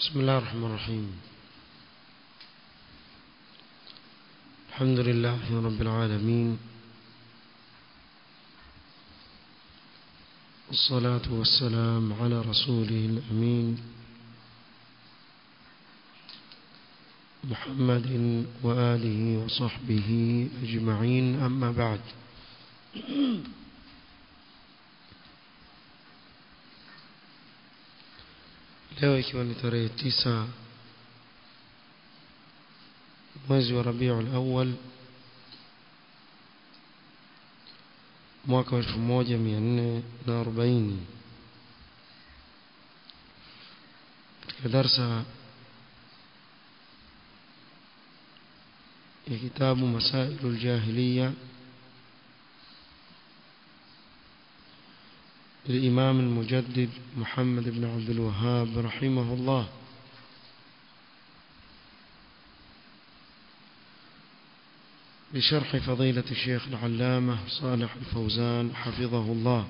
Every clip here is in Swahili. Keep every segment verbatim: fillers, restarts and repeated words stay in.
بسم الله الرحمن الرحيم. الحمد لله رب العالمين، والصلاة والسلام على رسوله الأمين محمد وآله وصحبه أجمعين، أما بعد. leo ikiwa ni tarehe tisa mwezi wa Rabiul Awwal mwaka elfu moja mia nne na arobaini, katika darsa ya kitabu Masailul Jahiliya للإمام المجدد محمد بن عبد الوهاب رحمه الله، بشرح فضيلة الشيخ العلامة صالح الفوزان حفظه الله.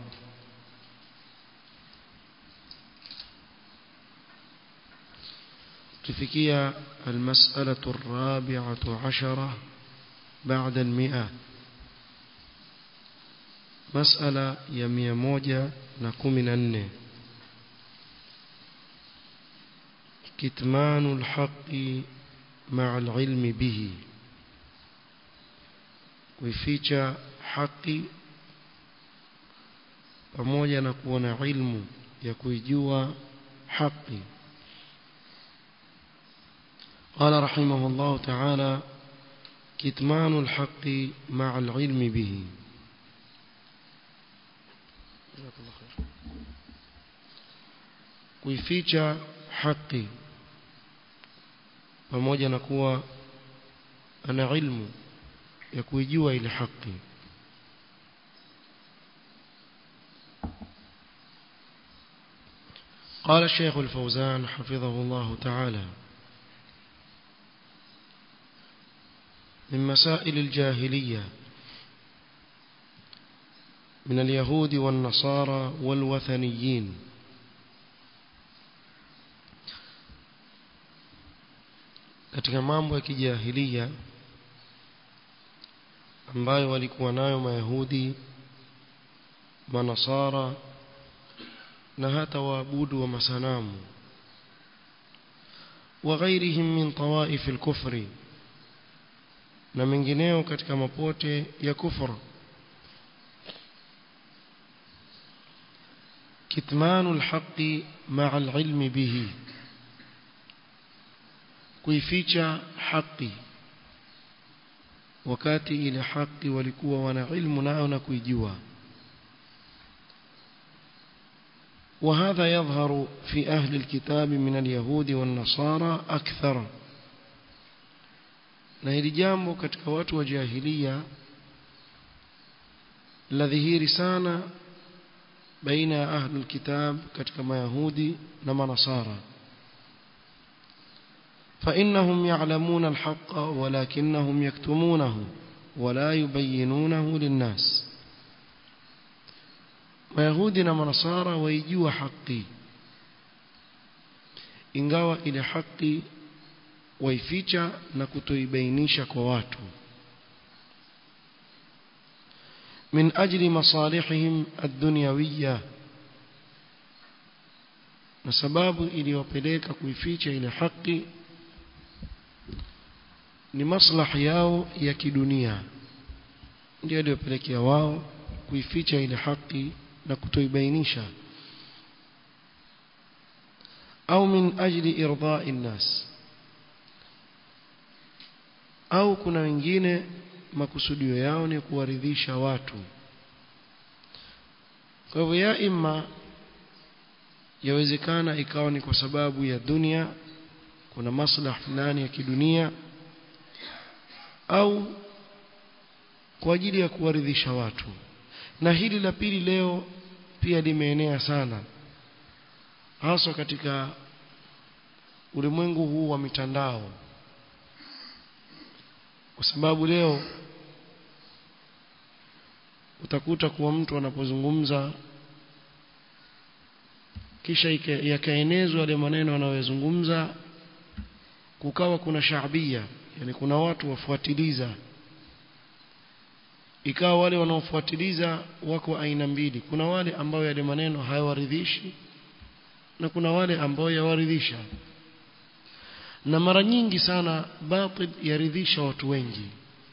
تفكية المسألة الرابعة عشرة بعد المئة، مسألة يمية موجة نكمن أنه كتمان الحق مع العلم به، kuificha haki pamoja na kuwa na ilmu ya kuijua haki. قال رحمه الله تعالى: كتمان الحق مع العلم به. kuificha haki pamoja na kuwa ana ilmu ya kuijua ile haki. قال الشيخ الفوزان حفظه الله تعالى: من مسائل الجاهلية من اليهود والنصارى والوثنيين، katika mambo ya kijahiliya ambayo walikuwa nayo Mayahudi, Manasara na hata waabudu wa masanamu, wa ghairihim min tawaif al-kufri, na mengineo katika mapote ya kufuru. kitmanul haqqi ma'a al-ilmi bihi, kuificha haki wakati ile haki walikuwa wana ilmu nayo na kuijua. وهذا يظهر في أهل الكتاب من اليهود والنصارى أكثر، na hili jambo katika watu wa jahiliya la dhihiri sana baina ya ahli alkitab katika mayahudi na manasara. فإنهم يعلمون الحق ولكنهم يكتمونه ولا يبينونه للناس. Mayahudi na manasara waijua haki, ingawa ile haki waificha na kutoibainisha kwa watu. min ajli masalihihim ad-dunyawiyya, na sababu iliyopeleka kuificha ile haki ni maslahi yao ya kidunia, ndio iliyopelekea wao kuificha ile haki na kutoibainisha. au min ajli irda'i an-nas, au kuna wengine makusudio yao ni kuwaridhisha watu. Kwa hivyo ya imma yawezekana ikawa ni kwa sababu ya dunia, kuna maslahi fulani ya kidunia, au kwa ajili ya kuwaridhisha watu. Na hili la pili leo pia limeenea sana, hasa katika ulimwengu huu wa mitandao, kwa sababu leo utakuta kuwa mtu anapozungumza kisha yakaenezwa yale maneno wanayozungumza, kukawa kuna shaabia, yani kuna watu wafuatiliza. Ikawa wale wanaofuatiliza wako aina mbili, kuna wale ambao yale maneno hayawaridhishi na kuna wale ambao yawaridhisha. Na mara nyingi sana batil yaridhisha watu wengi,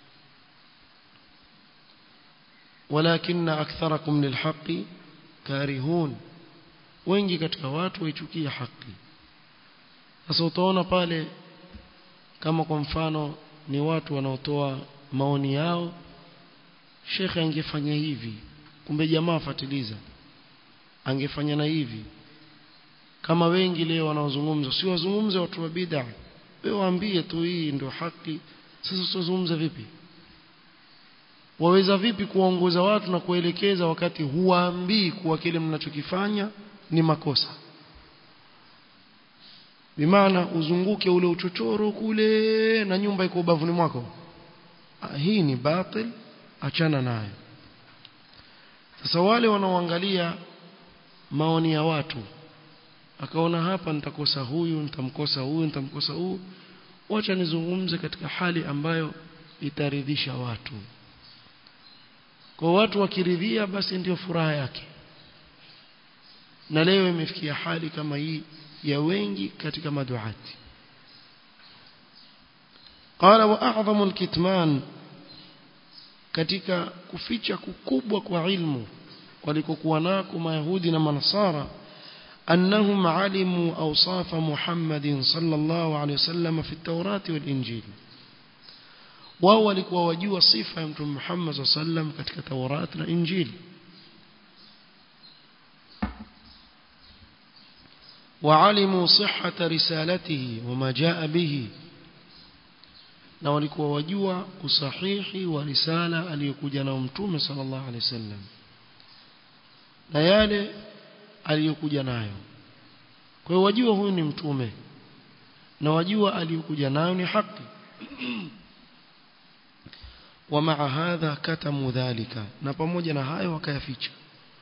walakinna aktharakum lilhaqi karihun, wengi katika watu waichukia haki. Sasa utaona pale kama kwa mfano ni watu wanaotoa maoni yao, shekhe angefanya hivi, kumbe jamaa afuatiliza, angefanya na hivi. Kama wengi leo wanaozungumza, si wazungumze watu wa bid'a, wewe waambie tu hii ndio haki. Sasa usizungumze vipi? Waweza vipi kuongoza watu na kuelekeza wakati huwaambii kuwa kile mnachokifanya ni makosa? Bimaana uzunguke ule uchochoro kule na nyumba iko ubavuni mwako. Hii ni batil, achana nayo. Sasa wale wanaoangalia maoni ya watu, akaona hapa nitakosa huyu, nitamkosa huyu, nitamkosa huyu, wacha nizungumze katika hali ambayo itaridhisha watu. Kwa watu wakiridhia basi ndio furaha yake. Na leo imefikia hali kama hii ya wengi katika maduati. Qala wa a'zamu al-kitman, katika kuficha kukubwa kwa ilmu walikokuwa nako Mayahudi na Manasara, annahum alimu awsafa Muhammadin sallallahu alayhi wasallam fi at-Taurati wal-Injil. Wao walikuwa wajua sifa ya Mtume Muhammad sallallahu alayhi wasallam katika Taurat na Injili. وعلموا صحة رسالته وما جاء به, na walikuwa wajua usahihi wa risala aliyokuja nayo Mtume sallallahu alaihi wasallam na yale aliyokuja nayo. Kwa hiyo wajua huyu ni mtume na wajua aliyokuja nayo ni haki. Wa maa hadha katamu dhalika, na pamoja na hayo wakayaficha.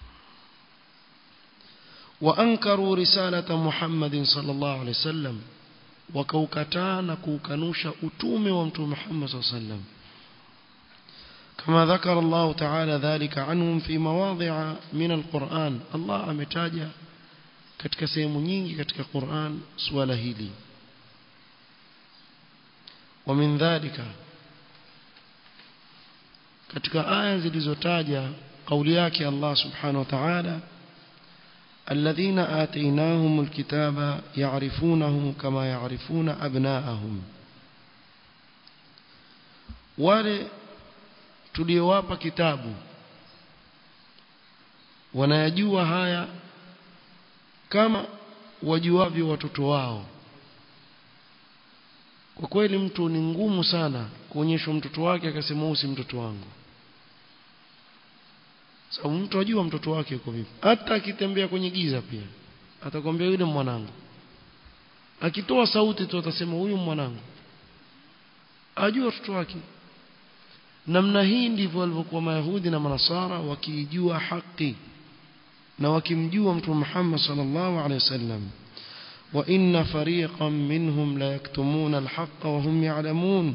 وأنكروا رسالة محمد صلى الله عليه وسلم, وكوكتا نكوكنوش أتوم ومتو محمد صلى الله عليه وسلم, كما ذكر الله تعالى ذلك عنهم في مواضع من القرآن. الله أمتاجا كتك سيمنيني كتك القرآن سؤال هيلي. ومن ذلك كتك آية زلزتاجا قولياك الله سبحانه وتعالى الذين آتيناهم الكتاب يعرفونه كما يعرفون أبناءهم, wale tuliowapa kitabu wanayajua haya kama wajuavyo watoto wao. Kwa kweli mtu ni ngumu sana kuonyesha mtoto wake akasema huyu si mtoto wangu. Sababu mtu ajua mtoto wake yuko vipi. Hata akitembea kwenye giza pia atakwambia yule mwanangu. Akitoa sauti tu atasema huyu mwanangu. Ajua mtoto wake. Namna hii ndivyo walivyokuwa Mayahudi na Manasara wakijua haki na wakimjua Mtume Muhammad sallallahu alaihi wasallam. Wa inna fariqan minhum la yaktumuna al-haqqa wa hum ya'lamun,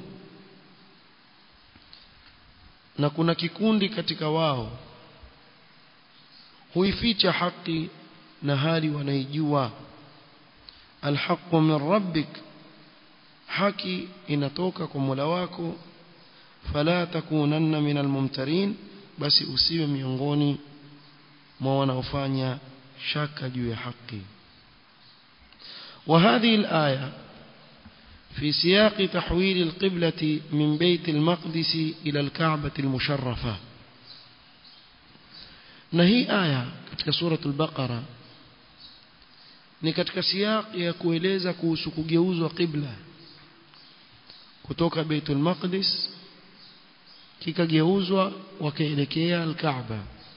na kuna kikundi katika wao huificha haki na hali wanaijua. Al-haqqu min rabbik, haki inatoka kwa Mola wako. Fala takunanna min al-mumtarin, basi usiwe miongoni mwa wanaofanya shaka juu ya haki. وهذه الآية في سياق تحويل القبلة من بيت المقدس إلى الكعبة المشرفة. نهي آية katika سورة البقرة ni katika siyaq ya kueleza kuhusu kugeuzwa qibla kutoka Baitul Maqdis kikageuzwa wakaelekea al-Kaaba.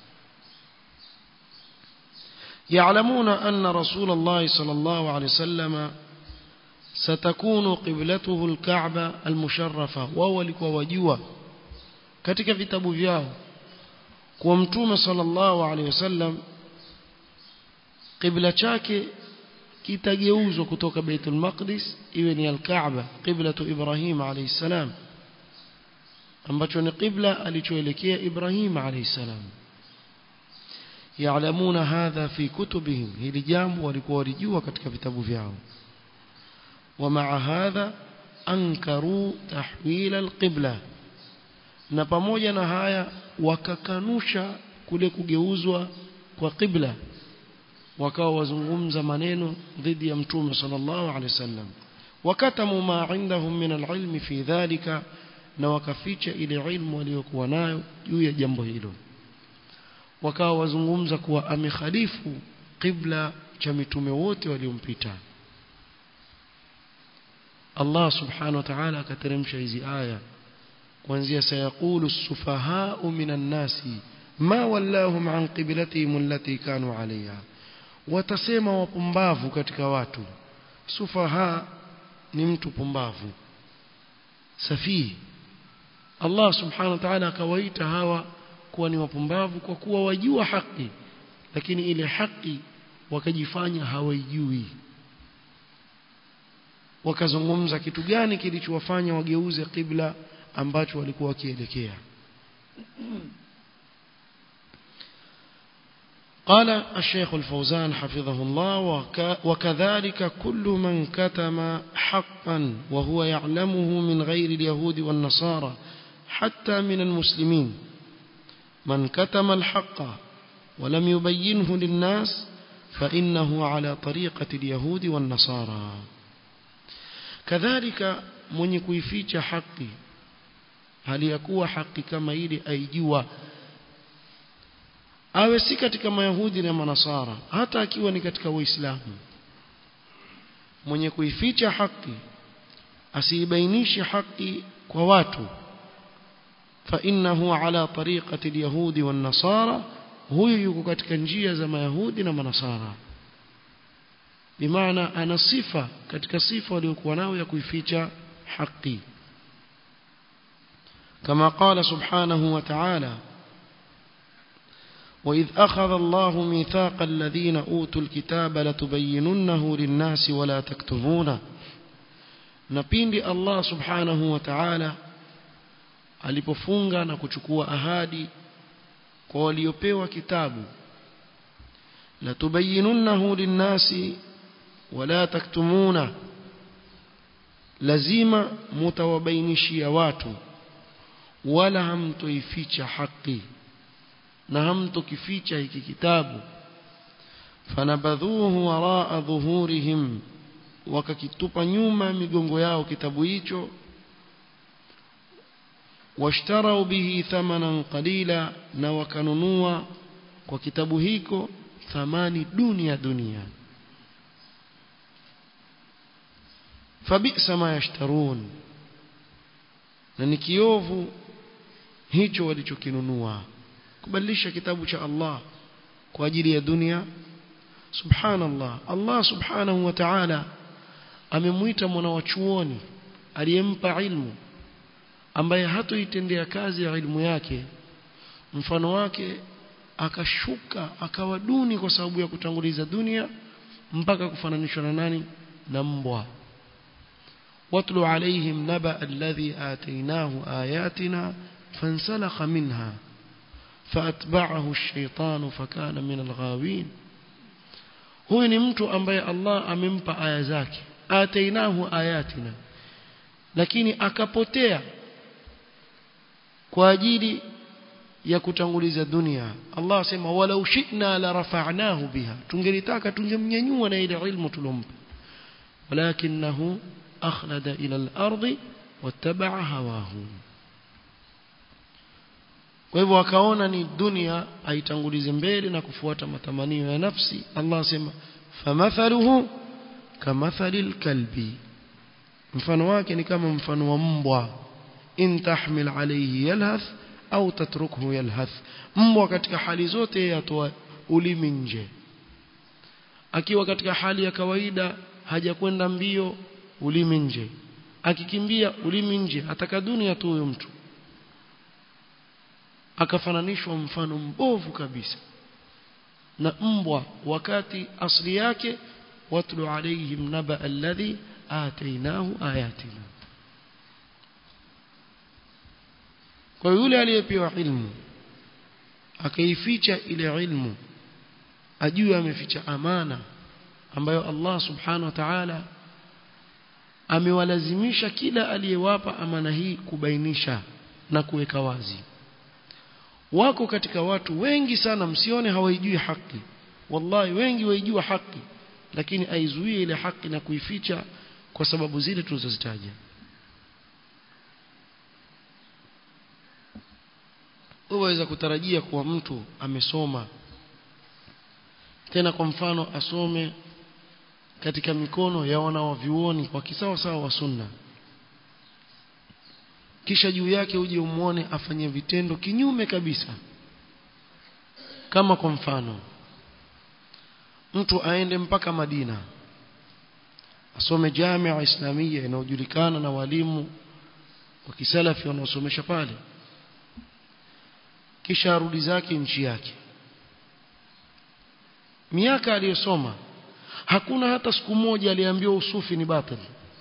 يعلمون أن رسول الله صلى الله عليه وسلم ستكون قبلته الكعبة المشرفة, wao walikuwa wajua katika vitabu vyao kwa Mtume sallallahu alaihi wasallam qibla chake kitageuzwa kutoka Baitul Maqdis iwe ni al-Kaaba, qiblatu Ibrahim alayhi salam, ambacho ni qibla alichoelekea Ibrahim alayhi salam. Ya'lamuna hadha fi kutubihim, hili jambo walikuwa walijua katika vitabu vyao. Wa ma'a hadha ankaru tahwil al-qibla, na pamoja na haya wakakanusha kule kugeuzwa kwa qibla, wakawa wazungumza maneno dhidi ya Mtume sallallahu alaihi wasallam. Wakatamu ma indahum min al-ilmi fi dhalika, na wakaficha ile ilmu waliokuwa nayo juu ya jambo hilo. Wakawa wazungumza kuwa amekhalifu qibla cha mitume wote waliompita. Allah subhanahu wa ta'ala akateremsha hizi aya kuanzia sayaqulu as-sufaha'u minan nasi ma wallahum an qiblatihim allati kanu 'alayha, watasema wapumbavu katika watu. Sufaha ni mtu pumbavu, safi. Allah subhanahu wa ta'ala akawaita hawa kuwa ni wapumbavu kwa kuwa wajua haki, lakini ile haki wakajifanya hawaijui. Wakazungumza kitu gani kilichowafanya wageuze qibla ambacho walikuwa wakielekea. قال الشيخ الفوزان حفظه الله: وكذلك كل من كتم حقا وهو يعلمه من غير اليهود والنصارى حتى من المسلمين، من كتم الحق ولم يبينه للناس فإنه على طريقة اليهود والنصارى. كذلك من يكويفيش حقي هل يكون حقي كما يلي أيجوا awe si katika mayahudi na manasara, hata akiwa ni katika waislamu, mwenye kuificha haki asibainishe haki kwa watu, fa innahu ala tariqati alyahudi wan nasara, huyu yuko katika njia za mayahudi na manasara. Bimaana ana sifa katika sifa waliokuwa nao ya kuificha haki, kama qala subhanahu wa ta'ala: وإذ أخذ الله ميثاق الذين أوتوا الكتاب لتبيننه للناس ولا تكتمونه. نبindi Allah subhanahu wa ta'ala alipofunga na kuchukua ahadi kwa waliopewa kitabu, latubayyinunnahu linnasi wala taktumuna, lazima mutawabainishia watu wala hamtoificha haki na hamtokificha hiki kitabu. Fanabadhuhu waraa dhuhurihim, wakakitupa nyuma migongo yao kitabu hicho. Washtarau bihi thamanan qalila, na wakanunua kwa kitabu hiko thamani dunia dunia. Fabisa ma yashtarun, na ni kiovu hicho walichokinunua, kubadilisha kitabu cha Allah kwa ajili ya dunia. Subhanallah, Allah subhanahu wa ta'ala amemuita mwana wa chuoni aliyempa ilmu, ambaye hatoitendea kazi ya ilmu yake, mfano wake akashuka akawa duni kwa sababu ya kutanguliza dunia, mpaka kufananishwa na nani? Na mbwa. watlu alaihim naba alladhi atainahu ayatina fansalakha minha فأتبعه الشيطان فكان من الغاوين. huyu ni mtu ambaye Allah amempa aya zake, atainahu ayatina, lakini akapotea kwa ajili ya kutanguliza dunia. Allah asema walau shi'na la rafa'nahu biha, tungelitaka tungemnyanyua na ile ilmu tulompa, walakinahu akhlada ila al-ardi wattaba'a hawahu. Kwa hivyo akaona ni dunia aitangulize mbele na kufuata matamanio ya nafsi. Allah asema famathaluhu kamathalil kalbi, mfano wake ni kama mfano wa mbwa. In tahmil alayhi yalhath au tatrukhu yalhath, mbwa katika hali zote yatoa ulimi nje. Akiwa katika hali ya kawaida hajakwenda mbio, ulimi nje, akikimbia ulimi nje, ataka dunia tu huyo mtu. Akafananishwa mfano mbovu kabisa. na mbwa wakati asli yake watlu alayhim naba alladhi atainahu ayatina. Kwa yule aliyepewa ilmu akaificha ile ilmu, ajue ameficha amana ambayo Allah subhanahu wa ta'ala amewalazimisha kila aliyewapa amana hii kubainisha na kuweka wazi. Wako katika watu wengi sana, msione hawaijui haki, wallahi wengi waijua haki, lakini aizuie ile haki na kuificha kwa sababu zile tulizozitaja. Uweza kutarajia kuwa mtu amesoma, tena kwa mfano asome katika mikono ya wanawavyuoni kwa kisawa sawa wa sunna, kisha juu yake uje umuone afanye vitendo kinyume kabisa. Kama kwa mfano mtu aende mpaka Madina asome Jamia Islamia inayojulikana na walimu wa kisalafi wanaosomesha pale, kisha arudi zake nchi yake. Miaka aliyosoma hakuna hata siku moja aliambiwa usufi ni batili.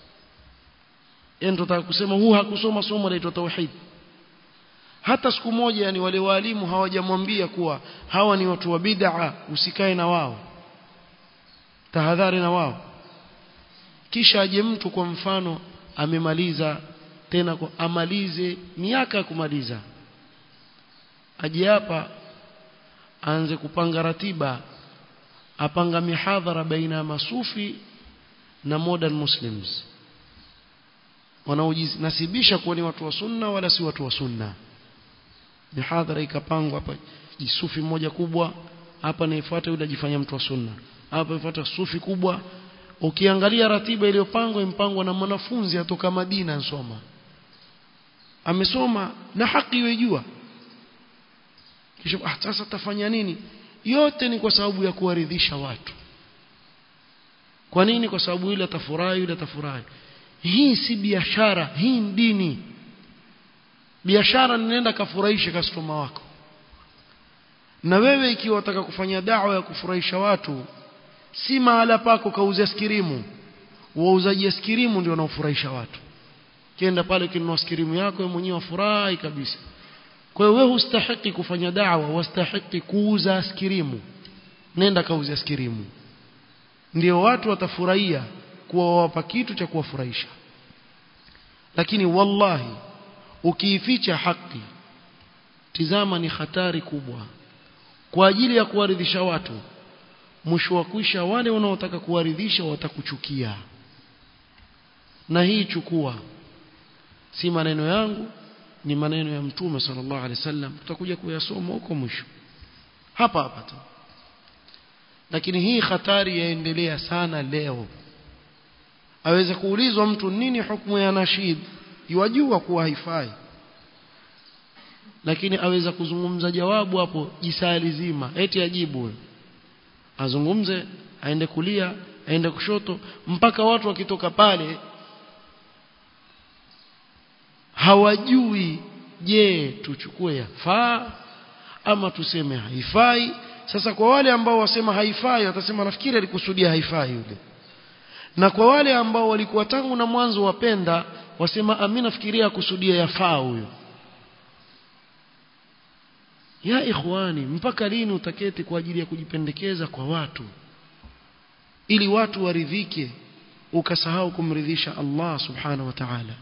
Endo nataka kusema huu hakusoma somo la tauhid hata siku moja. Yani wale walimu hawajamwambia kuwa hawa ni watu wa bid'a, usikae na wao, tahadhari na wao. Kisha aje mtu kwa mfano amemaliza tena kwa amalize miaka ya kumaliza, aje hapa aanze kupanga ratiba, apanga mihadhara baina ya masufi na modern muslims wanaojinasibisha kuwa ni watu wa sunna wala si watu wa sunna. Mihadhara ikapangwa hapa, jisufi mmoja kubwa hapa, na ifuate yule ajifanya mtu wa sunna, hapa ifuate sufi kubwa. Ukiangalia ratiba iliyopangwa impangwa na mwanafunzi atoka Madina ansoma, amesoma na haki yejua. Kisha ah, sasa tafanya nini? Yote ni kwa sababu ya kuwaridhisha watu. Kwa nini? Kwa sababu yule atafurahi, yule atafurahi. Hii si biashara, hii ni dini. Biashara ni nenda kafurahisha customer wako. Na wewe ikiwa unataka kufanya da'wa ya kufurahisha watu, si mahala pako kauze askirimu. Wauzaji askirimu ndio wanaofurahisha watu. Kienda pale kinunua askirimu yako wewe mwenyewe furahi kabisa. Kwa hiyo wewe hustahiki kufanya da'wa, wastahiki kuuza askirimu. Nenda kauze askirimu. Ndio watu watafurahia kuwa wapa kitu cha kuwafurahisha. Lakini wallahi ukiificha haki, tizama ni hatari kubwa. Kwa ajili ya kuwaridhisha watu, mwisho wa kuisha wale wanaotaka kuwaridhisha watakuchukia. Na hii chukua, si maneno yangu, ni maneno ya Mtume sallallahu alaihi wasallam. Tutakuja kuyasoma huko mwisho hapa hapa tu. Lakini hii hatari yaendelea sana leo. Aweza kuulizwa mtu nini hukumu ya nashid, yajua kuwa haifai, lakini aweza kuzungumza jawabu hapo jisali zima, eti ajibu, azungumze, aende kulia, aende kushoto, mpaka watu wakitoka pale hawajui, je tuchukue yafaa ama tuseme haifai. Sasa kwa wale ambao wasema haifai watasema nafikiri alikusudia haifai yule, na kwa wale ambao walikuwa tangu na mwanzo wapenda wasema amina nafikiria kusudia yafaa huyo. Ya ikhwani, mpaka lini utaketi kwa ajili ya kujipendekeza kwa watu ili watu waridhike ukasahau kumridhisha Allah subhanahu wa ta'ala?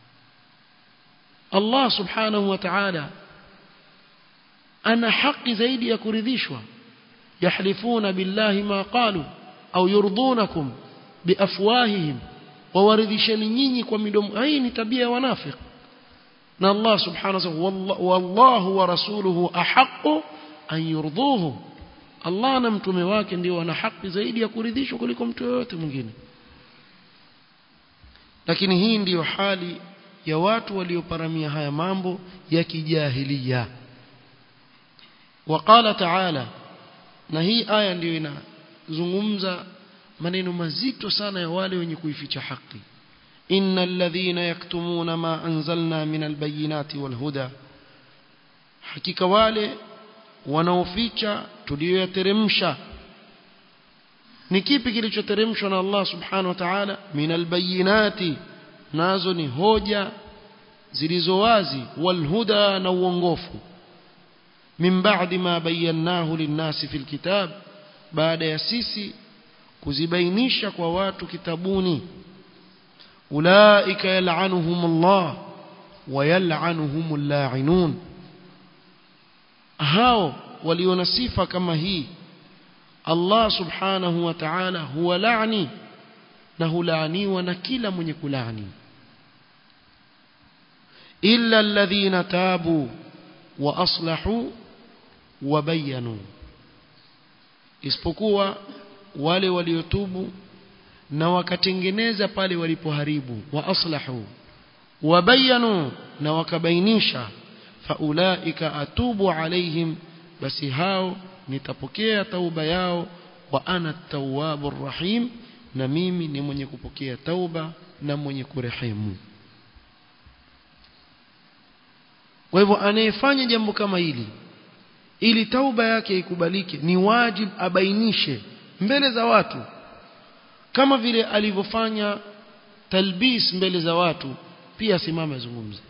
Allah subhanahu wa ta'ala ana haki zaidi ya kuridhishwa. Yahlifuna billahi ma qalu au yurdunakum biafwahihim, wawaridhisheni nyinyi kwa midomo. Hii ni tabia ya wanafiki. Na Allah subhanahu wa ta'ala, wallahu wa rasuluhu ahaqqu an yurduhu, Allah na mtume wake ndio wana haki zaidi ya kuridhishwa kuliko mtu yote mwingine. Lakini hii ndiyo hali ya watu walioparamia haya mambo ya kijahiliya. Waqala ta'ala, na hii aya ndio inazungumza maneno mazito sana ya wale wenye kuificha haki. Innal ladhina yaktumuna ma anzalna minal bayyinati wal huda, hakika wale wanaoficha tuliyoyateremsha. Ni kipi kilichoteremshwa na Allah subhanahu wa ta'ala? Minal bayinati, nazo ni hoja zilizo wazi, wal huda, na uongofu. Min ba'di ma bayyanahu lin-nasi fil kitab, baada ya sisi kuzibainisha kwa watu kitabuni. Ulaika yal'anuhumullah wa yal'anuhumul la'inun, hao waliona sifa kama hii Allah subhanahu wa ta'ala huwa laani, na hulaaniwa na kila mwenye kulaani. Illa alladhina tabu wa aslahu wa bayanu, isipokuwa wale waliotubu na wakatengeneza pale walipoharibu. Wa aslahu wa bayanu, na wakabainisha. Faulaika atubu alaihim, basi hao nitapokea tauba yao. Wa ana at-tawwabur rahim, na mimi ni mwenye kupokea tauba na mwenye kurehemu. Kwa hivyo anayefanya jambo kama hili ili tauba yake ikubalike, ni wajib abainishe mbele za watu, kama vile alivyofanya talbis mbele za watu, pia simama azungumze.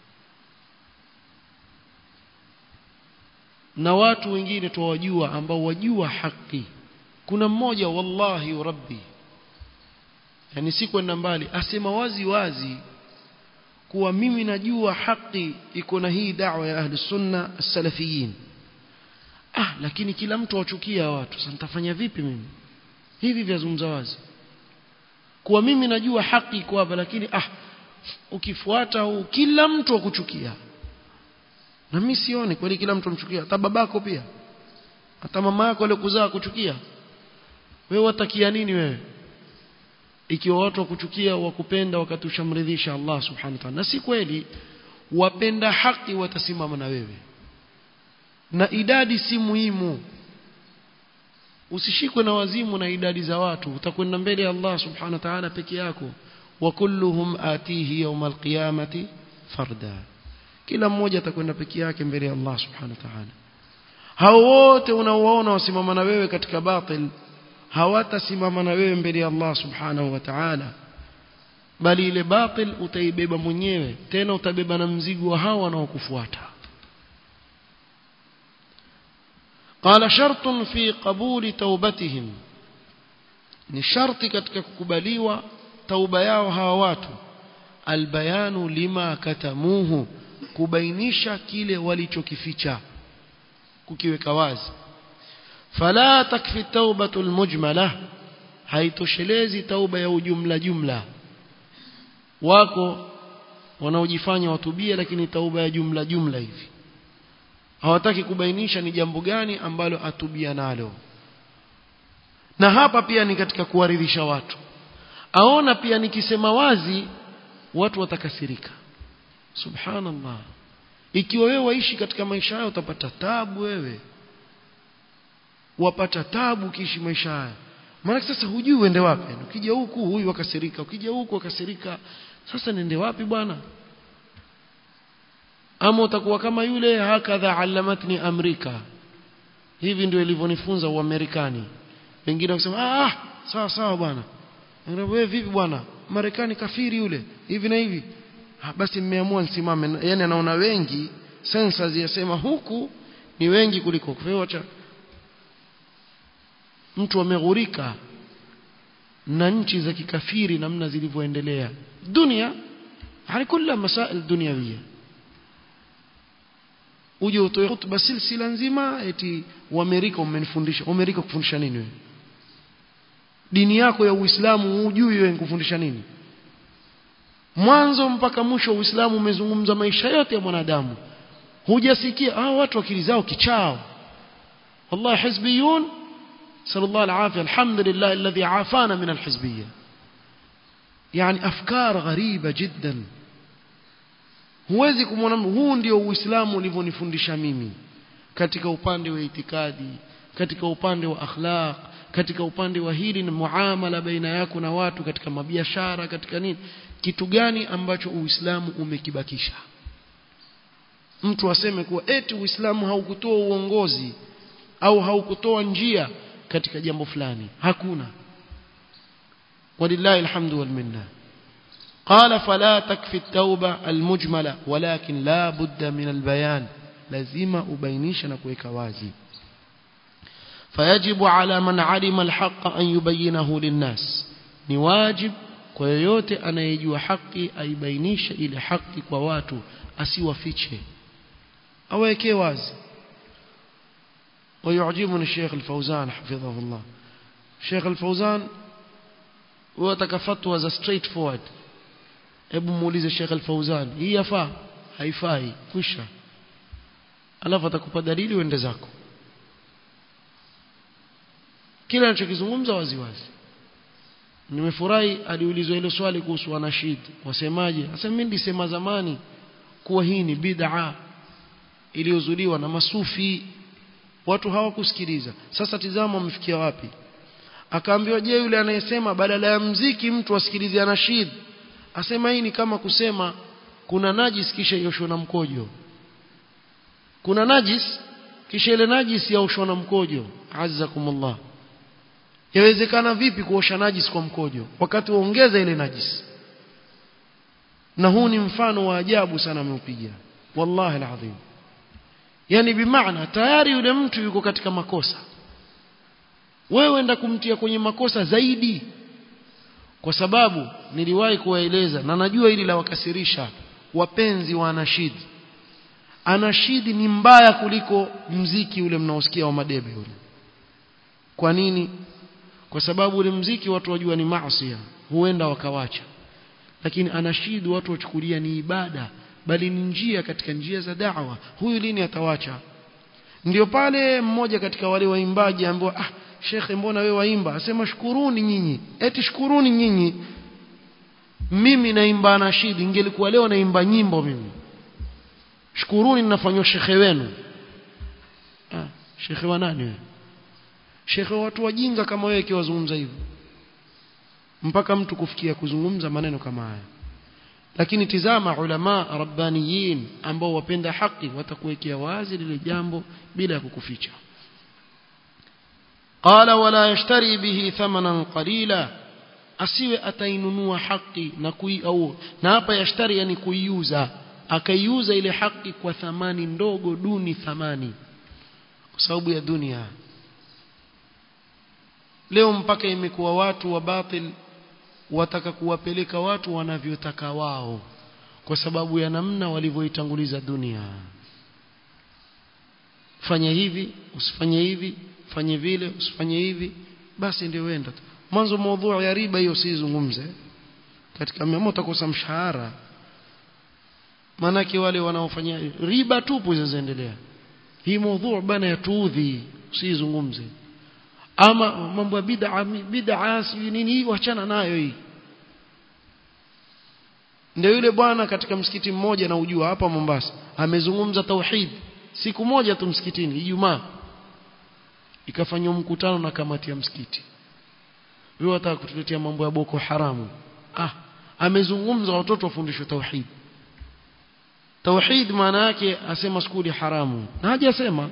Na watu wengine tuwajua ambao wajua haki. Kuna mmoja wallahi wa rabbi, yani si kwenda mbali, asema wazi wazi kuwa mimi najua haki iko na hii da'wa ya ahli sunna as-salafiyin. Ah, lakini kila mtu wachukia watu. Sasa nitafanya vipi mimi? Hivi vyazungumza wazi kuwa mimi najua haki iko hapa, lakini ah, ukifuata huu kila mtu akuchukia. Na mimi sioni kweli kila mtu amchukia. Hata babako pia, hata mama yako aliyokuzaa kuchukia. Wewe watakia nini wewe ikiwa watu wakuchukia, wakupenda wakatushamridhisha Allah subhanahu wa ta'ala? Na si kweli wapenda haki watasimama na wewe. Na idadi si muhimu, usishikwe na wazimu na idadi za watu. Utakwenda mbele ya Allah subhanahu wa ta'ala peke yako. Wa kulluhum atihi yawmal qiyamati farda, kila mmoja atakwenda peke yake mbele ya Allah subhanahu wa ta'ala. Hao wote unaowaona wasimama na wewe katika batil, hawatasimama na wewe mbele ya Allah subhanahu wa ta'ala, bali ile batil utaibeba mwenyewe, tena utabeba na mzigo wa hao wanaokufuata. Qala shartun fi qabuli taubatihim, ni sharti katika kukubaliwa tauba yao hawa watu. Albayanu lima katamuhu, kubainisha kile walichokificha, kukiweka wazi. Fala takfi taubatul mujmala, haitoshelezi tauba ya ujumla jumla. Wako wanaojifanya watubia, lakini tauba ya jumla jumla hivi hawataki kubainisha ni jambo gani ambalo atubia nalo. Na hapa pia ni katika kuwaridhisha watu. Aona pia nikisema wazi watu watakasirika. Subhanallah, ikiwa wewe waishi katika maisha haya utapata tabu. Wewe wapata tabu kiishi maisha haya, maana sasa hujui uende wapi. Ukija huku huyu wakasirika, ukija huku wakasirika. Sasa nende wapi bwana? Ama utakuwa kama yule, hakadha allamatni Amerika, hivi ndio ilivyonifunza Uamerikani. Wengine wakisema ah sawa sawa bwana, wewe vipi bwana, Marekani kafiri yule hivi na hivi. Ha, basi mmeamua nisimame. Yani anaona wengi, census yasema huku ni wengi kuliko kwa. Acha mtu ameghurika na nchi za kikafiri namna zilivyoendelea dunia, hali kila masail dunyawia. Uje utoe hotuba silsila nzima eti Amerika umenifundisha. Amerika kufundisha nini wewe? Dini yako ya Uislamu hujui wewe kufundisha nini? Mwanzo mpaka mwisho Uislamu umezungumza maisha yote ya mwanadamu. Hujasikia ah watu akili zao kichao. Wallahi hizbiyun, sallallahu alaihi alhamdulillah alladhi afana min alhizbiyya. Yani afkar ghariba jiddan. Huwezi kumwona huu ndio Uislamu ulivyonifundisha mimi, katika upande wa itikadi, katika upande wa akhlaq, katika upande wa hili na muamala baina yako na watu, katika mabiashara, katika nini. Kitu gani ambacho Uislamu umekibakisha? mtu aseme kuwa eti Uislamu haukutoa uongozi au haukutoa njia katika jambo fulani. Hakuna. Walillahi alhamdu wal minna. قال فلا تكفي التوبة المجملة ولكن لا بد من البيان. لازم أبينيش نكويك وازي. فيجب على من علم الحق أن يبينه للناس. نواجب كويوت أنا يجوا حقي أي بينيش إلى حقي كواتو أسيوا فيتشه أو يكي وازي. ويعجبني الشيخ الفوزان حفظه الله. الشيخ الفوزان وتكفتوا as a straight forward. Hebu muulize Sheikh Al-Fauzan, hii yafaa? Haifai. Kwisha. Alafu atakupa dalili uende zako. Kila anachokizungumza wazi wazi. Nimefurahi aliulizwa ile swali kuhusu anashid. Wasemaje? Asema mimi nilisema zamani kuwa hii ni bid'a iliyozuliwa na masufi. Watu hawakusikiliza. Sasa tizama wamefikia wapi? Akaambiwa je, yule anayesema badala ya mziki mtu asikilize anashid, asema hii ni kama kusema kuna najis kisha ioshwe na mkojo. Kuna najis kisha ile najis yaoshwa na mkojo. Azzakumullah. Yawezekana vipi kuosha najis kwa mkojo wakati waongeza ile najis? Na huu ni mfano wa ajabu sana ameupiga. Wallahi alazim. Yani bimaana tayari yule mtu yuko katika makosa. Wewe enda kumtia kwenye makosa zaidi. Kwa sababu niliwahi kuwaeleza na najua hili la wakasirisha wapenzi wa anashid. Anashid ni mbaya kuliko mziki ule mnaosikia wa madebe ule. Kwa nini? Kwa sababu ule mziki watu wajua ni maasi, huenda wakawacha. Lakini anashid watu wachukulia ni ibada, bali ni njia katika njia za da'wa. Huyu lini atawacha? Ndio pale mmoja katika wale waimbaji ambao ah Shekhe, mbona wewe waimba? Asema shukuruni nyinyi. Eti shukuruni nyinyi. Mimi naimba anashidi, ingelikuwa leo naimba nyimbo mimi. Shukuruni ninafanywa shekhe wenu. Ah, shekhe wa nani wewe? Shekhe watu wajinga kama wewe kiwazungumza hivyo. Mpaka mtu kufikia kuzungumza maneno kama haya. Lakini tizama ulama rabbaniyin ambao wapenda haki watakuwekea wazi lile jambo bila kukuficha. قال ولا يشتري به ثمنا قليلا. asiwe atainunua haki na kui au na hapa yashtari yani kuiuza, akaiuza ile haki kwa thamani ndogo duni thamani kwa sababu ya dunia. Leo mpaka imekuwa watu wa batil wataka kuwapeleka watu wanavyotaka wao kwa sababu ya namna walivyoitanguliza dunia. Fanya hivi, usifanye hivi, fanye vile, usifanye hivi, basi ndio wenda tu. Mwanzo mada ya riba hiyo sizungumze. Katika mimi utakosa mshahara. Manake wale wanaofanya riba tupu zinaendelea. Hii mada bana ya tuudhi usizungumze. Ama mambo ya bid'a bid'a nini hii wachana nayo hii. Ndio yule bwana katika msikiti mmoja na ujua hapa Mombasa amezungumza tauhid siku moja tu msikitini Ijumaa. Ikafanywa mkutano na kamati ya msikiti. Wewe wataka kutuletea mambo ya boko haramu. Ah, amezungumza watoto wafundishwe tauhid. Tauhid maana yake asema skuli haramu. Na hajasema.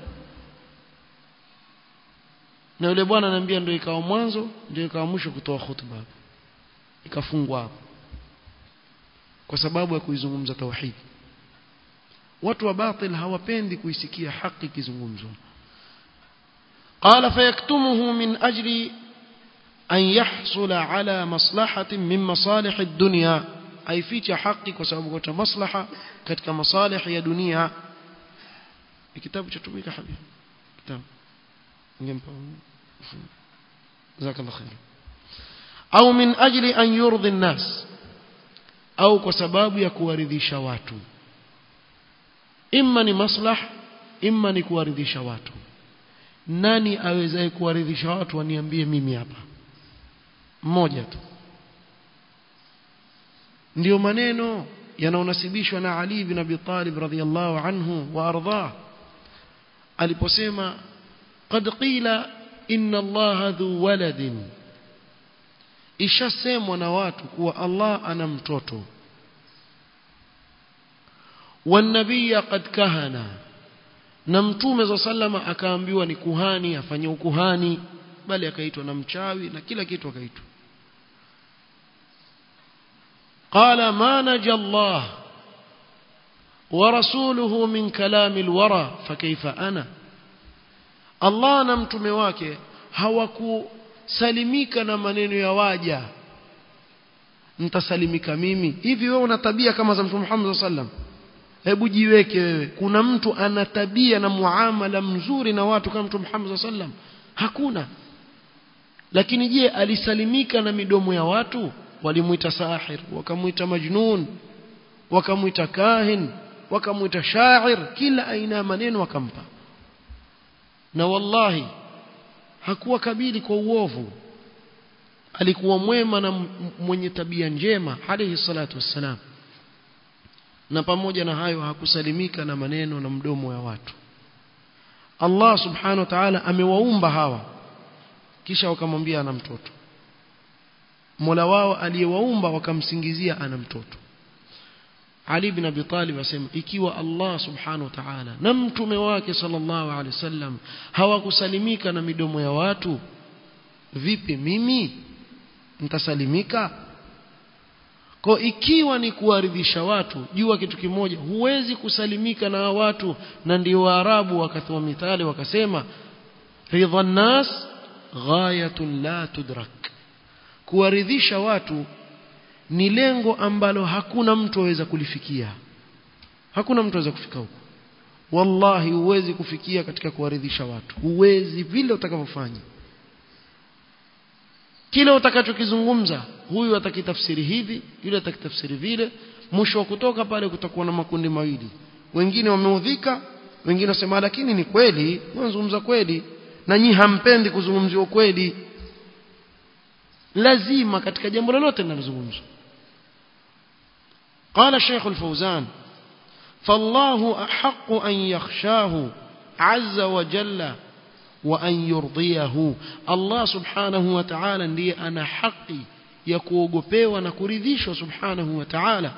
Na yule bwana ananiambia ndio ikawa mwanzo, ndio ikawa mwisho kutoa khutba. Ikafungwa hapo. Kwa sababu ya kuizungumza tauhid. Watu wa batil hawapendi kuisikia haki kizungumzwa. قال فيكتمه من أجل أن يحصل على مصلحة من مصالح الدنيا. أي فيك حقك وسببك مصلحة كتك مصالح يا دنيا. الكتاب تشتميك حبيبي كتاب جزاك الله خير. أو من أجل أن يرضي الناس أو كسباب يكورديش watu. إما ni maslaha إما ni kuwaridhisha watu. Nani awezaye kuwaridhisha watu waniambie mimi hapa? Mmoja tu. Ndio maneno yanaonasibishwa na Ali ibn Abi Talib radhiyallahu anhu wa ardhah aliposema qad qila inna Allah dhu waladin. Ishasemwa na watu kuwa Allah ana mtoto. والنبي قد كهنا na mtume za sallama akaambiwa ni kuhani afanye ukuhani bali akaitwa na mchawi na kila kitu akaitwa qala ma naja Allah wa rasuluhu min kalami alwara fakaifa ana Allah na mtume wake hawakusalimika na maneno ya waja nitasalimika mimi hivi wewe una tabia kama za mtume Muhammad sallallahu alaihi wasallam hebu jiweke wewe kuna mtu ana tabia na muamala mzuri na watu kama mtume Muhammad sallallahu alaihi wasallam hakuna lakini je alisalimika na midomo ya watu walimuita sahir wakamuita majnun wakamuita kahin wakamuita shair kila aina ya maneno wakampa na wallahi hakuwa kabili kwa uovu alikuwa mwema na mwenye tabia njema alayhi salatu wassalam na pamoja na hayo hakusalimika na maneno na mdomo ya watu Allah subhanahu wa ta'ala amewaumba hawa kisha wakamwambia ana mtoto Mola wao aliyewaumba wakamsingizia ana mtoto Ali ibn Abi Talib asema ikiwa Allah subhanahu wa ta'ala na mtume wake sallallahu alaihi wasallam hawakusalimika na midomo ya watu vipi mimi nitasalimika kwa ikiwa ni kuwaridhisha watu jua kitu kimoja huwezi kusalimika na watu na ndio Waarabu wakatoa mithali wakasema ridha nas ghayatun la tudrak kuwaridhisha watu ni lengo ambalo hakuna mtu aweza kulifikia hakuna mtu aweza kufika huko wallahi huwezi kufikia katika kuwaridhisha watu huwezi vile utakavyofanya kile utakachokizungumza huyu atakitafsiri hivi yule atakitafsiri vile mwisho wa kutoka pale kutakuwa na makundi mawili wengine wameudhika wengine wasema lakini ni kweli unazungumza kweli na nyi hampendi kuzungumzia kweli lazima katika jambo lolote linalozungumzwa قال شيخ الفوزان فالله أحق أن يخشاه عز وجل وأن يرضيه الله سبحانه وتعالى ndiye ana haki ya kuogopewa na kuridhishwa subhanahu wa ta'ala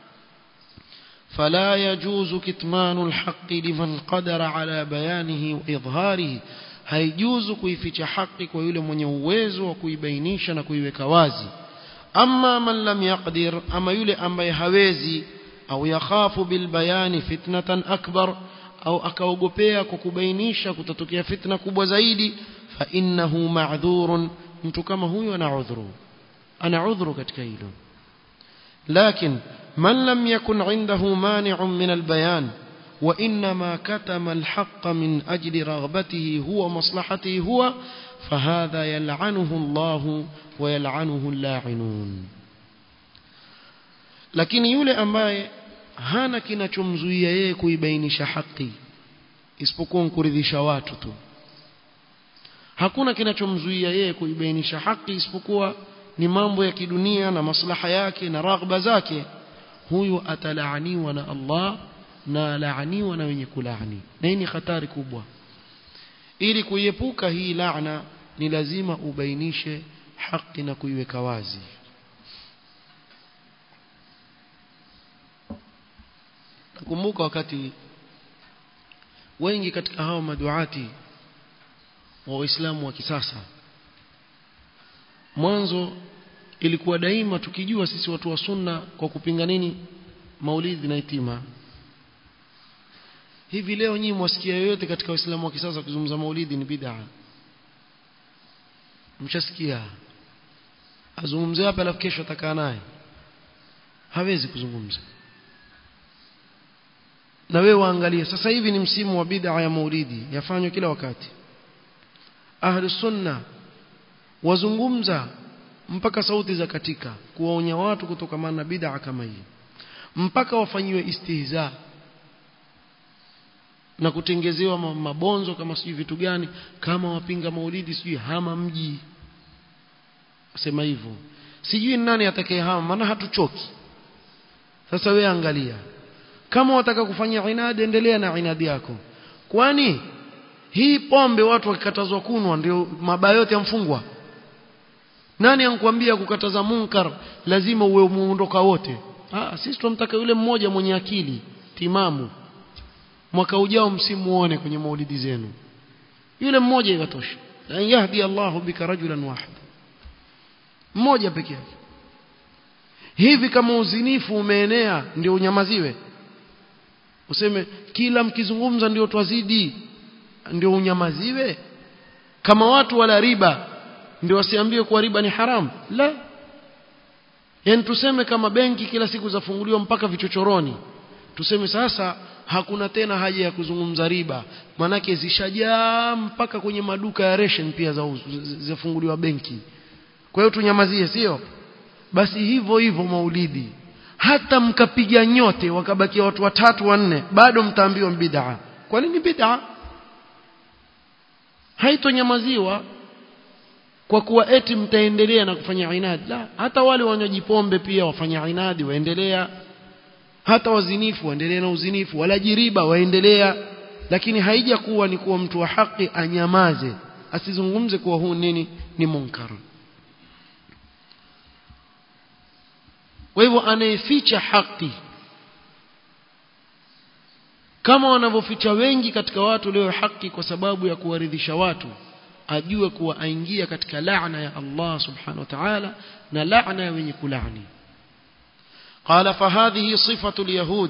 فلا يجوز كتمان الحق لمن قدر على بيانه وإظهاره haijuzu kuificha haki kwa yule mwenye uwezo wa kuibainisha na kuiweka wazi amma man lam yaqdir ama yule ambaye hawezi au yakhafu bil bayani fitnatan akbar au akaogopea kwa kubainisha kutatokea fitna kubwa zaidi fa innahu ma'dhurun mtu kama huyo ana udhuru ana udhuru katika hilo lakin man lam yakun indahu mani'un min al bayan وإنما كتم الحق من أجل رغبته هو مصلحته هو فهذا يلعنه الله ويلعنه اللاعنون lakini yule ambaye hana kinachomzuia yeye kuibainisha haki isipokuwa kuridhisha watu tu hakuna kinachomzuia yeye kuibainisha haki isipokuwa ni mambo ya kidunia na maslaha yake na raghba zake huyu atalaaniwa na Allah na laaniwa na wenye kulaani na hii ni hatari kubwa ili kuiepuka hii laana ni lazima ubainishe haki na kuiweka wazi nakumbuka wakati wengi katika hao maduati wa Uislamu wa kisasa mwanzo ilikuwa daima tukijua sisi watu wa sunna kwa kupinga nini maulidi na itima hivi leo nyinyi mwasikia yoyote katika Uislamu wa kisasa kuzungumza maulidi ni bid'a mshasikia azungumze hapa alafu kesho atakaa naye hawezi kuzungumza na wewe waangalie sasa hivi ni msimu wa bid'a ya maulidi yafanywa kila wakati ahli sunna wazungumza mpaka sauti za katika kuwaonya watu kutokamana na bid'a kama hii mpaka wafanyiwe istihza na kutengezewa mabonzo kama sijui vitu gani kama wapinga maulidi sijui hama mji sema hivyo sijui nani atakaye hama maana hatuchoki sasa wewe angalia kama wataka kufanya inadi endelea na inadi yako kwani hii pombe watu wakikatazwa kunwa ndio mabaya yote yamfungwa nani ankuambia kukataza munkar lazima uwe muondoka wote ah sisi tunamtaka yule mmoja mwenye akili timamu, mwaka ujao msimuone kwenye maulidi zenu, yule mmoja ikatosha. La yahdi Allahu bika rajulan wahid, mmoja peke yake. Hivi kama uzinifu umeenea ndio unyamaziwe? Useme kila mkizungumza ndio twazidi ndio unyamaziwe? Kama watu wala riba ndio wasiambiwe kuwa riba ni haram? La. Yaani tuseme kama benki kila siku zafunguliwa mpaka vichochoroni, tuseme sasa hakuna tena haja ya kuzungumza riba, manake zishajaa mpaka kwenye maduka ya ration pia za zafunguliwa benki. Kwa hiyo tunyamazie, sio? Basi hivyo hivyo maulidi, hata mkapiga nyote wakabakia watu watatu wanne, bado mtaambiwa bid'a. Kwa nini bid'a? Haitonyamaziwa kwa kuwa eti mtaendelea na kufanya inadi. La, hata wale wanywaji pombe pia wafanya inadi waendelea, hata wazinifu waendelea na uzinifu, wala jiriba waendelea. Lakini haija kuwa ni kuwa mtu wa haki anyamaze, asizungumze kuwa huu nini ni munkar. Kwa hivyo anayeficha haki, kama wanavyoficha wengi katika watu leo haki kwa sababu ya kuwaridhisha watu, ajue kuwa aingia katika laana ya Allah subhanahu wa ta'ala na laana ya wenye kulaani. قال فهذه صفة اليهود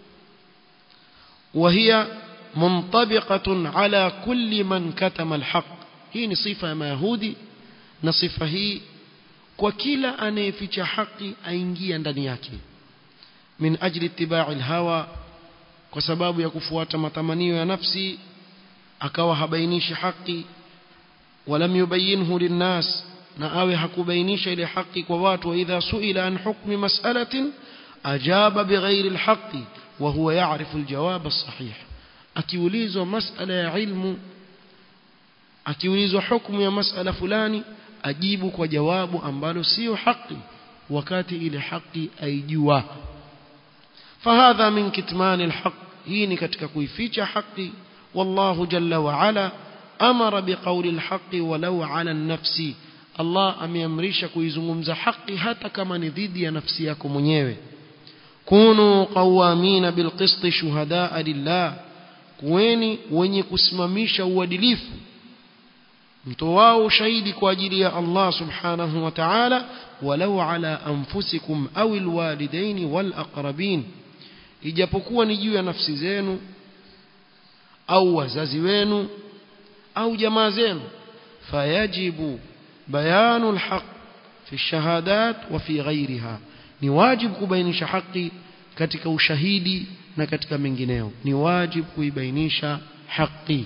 وهي منطبقة على كل من كتم الحق. هي صفة ما يهودي نصفة هي وكلا أنيفش حقي أينجي ndani yake من أجل اتباع الهوى, kwa sababu ya kufuata matamanio ya nafsi akawa habainishi haki. ولم يبينه للناس, na awe hakubainisha ile haki kwa watu. وإذا سئل عن حكم مسألة أجاب بغير الحق وهو يعرف الجواب الصحيح. akiulizwa masala ya ilmu, akiulizwa hukumu ya masala fulani, ajibu kwa jawabu ambalo sio haki wakati ile haki aijua. فهذا من كتمان الحق, hii ni katika kuificha haki. والله جل وعلا أمر بقول الحق ولو على النفس, Allah ameamrisha kuizungumza haki hata kama ni dhidi ya nafsi yako mwenyewe. Kunu qawamina bilqist shuhadaa lillah, kuweni wenye kusimamisha uadilifu, mtoao ushahidi kwa ajili ya Allah subhanahu wa ta'ala. Walau ala anfusikum au alwalidaini walaqrabin, ijapokuwa ni juu ya nafsi zenu au wazazi wenu au jamaa zenu. Fayajibu bayanu alhaq fi ash-shahadat wa fi ghayriha, ni wajibu kubainisha haki katika ushahidi na katika mengineo, ni wajibu kuibainisha haki.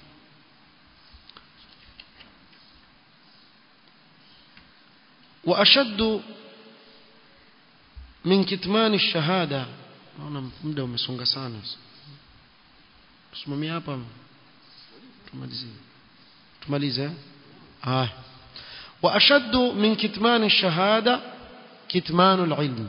وأشد من كتمان الشهادة, naona muda umesonga sana, tusimamie hapa tumalize tumalize ah وأشد من كتمان الشهادة كتمان العلم,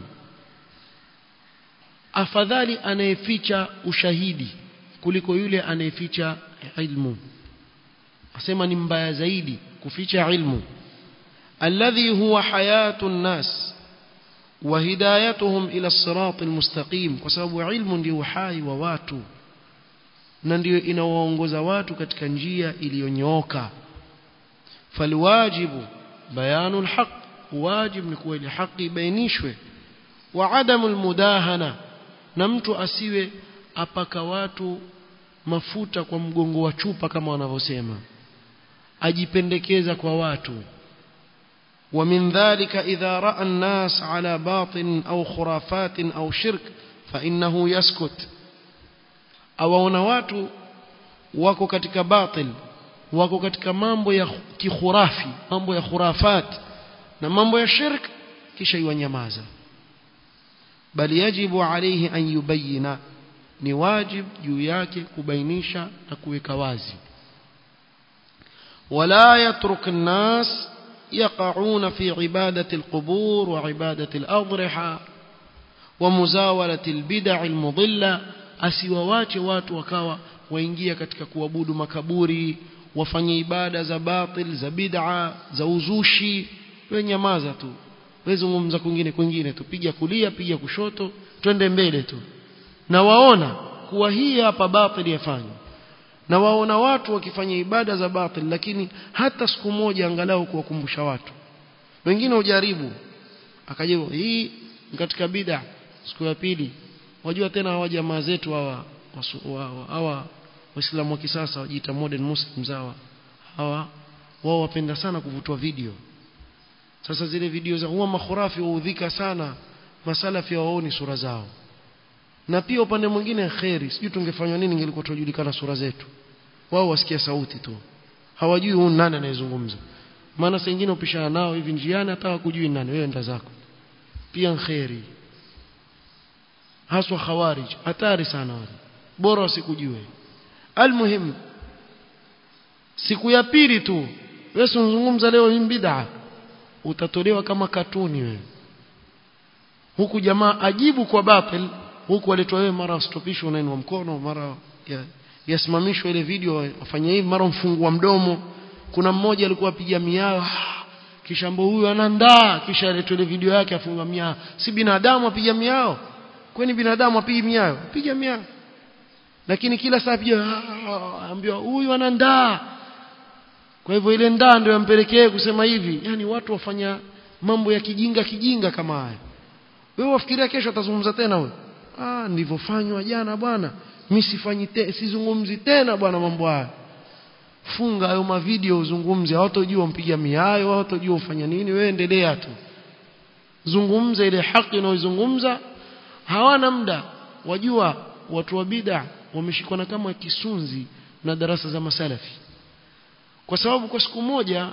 afadhali anayeficha ushahidi kuliko yule anayeficha ilmu. Asema ni mbaya zaidi kuficha ilmu. الذي هو حياة الناس وهدايتهم إلى الصراط المستقيم, kwa sababu ilmu ndio uhai wa watu na ndio inawaongoza watu katika njia iliyonyooka. فالواجب بيان الحق, واجب ni kuwa ile haki bainishwe. وعدم المداهنة, na mtu asiwe apaka watu mafuta kwa mgongo wa chupa kama wanavyosema, ajipendekeza kwa watu. ومن ذلك إذا رأى الناس على باطل أو خرافات أو شرك فإنه يسكت. awaona watu wako katika batil, wako katika mambo ya kikhurafi, mambo ya khurafat na mambo ya shirk, kisha yuanyamaza. bali yajibu alayhi an yubayina, ni wajib juu yake kubainisha na kuweka wazi. wala yatruk an-nas يقعون في عبادة القبور وعبادة الأضرحة ومزاولة البدع المضلة, asiwawache watu wakawa waingia katika kuabudu makaburi, wafanye ibada za batil, za bid'a, za uzushi. Wewe nyamaza tu, wewe zungumza kwingine kwingine tu, piga kulia piga kushoto, twende mbele tu, na waona kuwa hii hapa batili yafanywa, na waona watu wakifanya ibada za batili, lakini hata siku moja angalau kuwakumbusha watu. Wengine hujaribu akajibu hii katika bid'a, siku ya pili wajua tena hawa jamaa zetu hawa hawa waislamu wa kisasa wajiita modern muslims hawa hawa wao wapenda sana kuvutwa video. Sasa zile video za huwa makhurafi huudhika sana masalafi waoni sura zao, na pia upande mwingine khairi, sijui tungefanywa nini ingelikuwa tujulikana sura zetu. Wao wasikia sauti tu, hawajui huyu nani anayezungumza. Maana saa nyingine upishana nao hivi njiani hata hawakujui nani, wewe enda zako. Pia khairi, haswa khawarij hatari sana wale, bora usikujue. Almuhim, siku ya pili tu wewe unazungumza leo hii bid'a, utatolewa kama katuni wewe. Huku jamaa ajibu kwa batil, huku waletwa wewe mara stopishwe unainua mkono, mara ya, yasimamishwe ile video afanye hivi, mara mfungua mdomo. Kuna mmoja alikuwa apiga miao, kisha mbo huyu anandaa, kisha aletwa ile video yake afunga miao. Si binadamu apiga miao? Kwani binadamu apige miao? Piga miao. Lakini kila saa pia ambiwa huyu anandaa. Kwa hivyo ile ndaa ndio yampelekee kusema hivi. Yani watu wafanya mambo ya kijinga kijinga kama haya. Wewe wafikiria kesho atazungumza tena wewe? Ah, nilivyofanywa jana bwana, mimi sifanyi tena, sizungumzi tena bwana mambo haya. Funga hayo ma video uzungumze, hawatojua mpiga miayo, hawatojua ufanya nini, wewe endelea tu. Zungumza ile haki unayozungumza. Hawana muda. Wajua watu wa bid'a wameshikana kama kisunzi na darasa za masalafi. Kwa sababu kwa siku moja,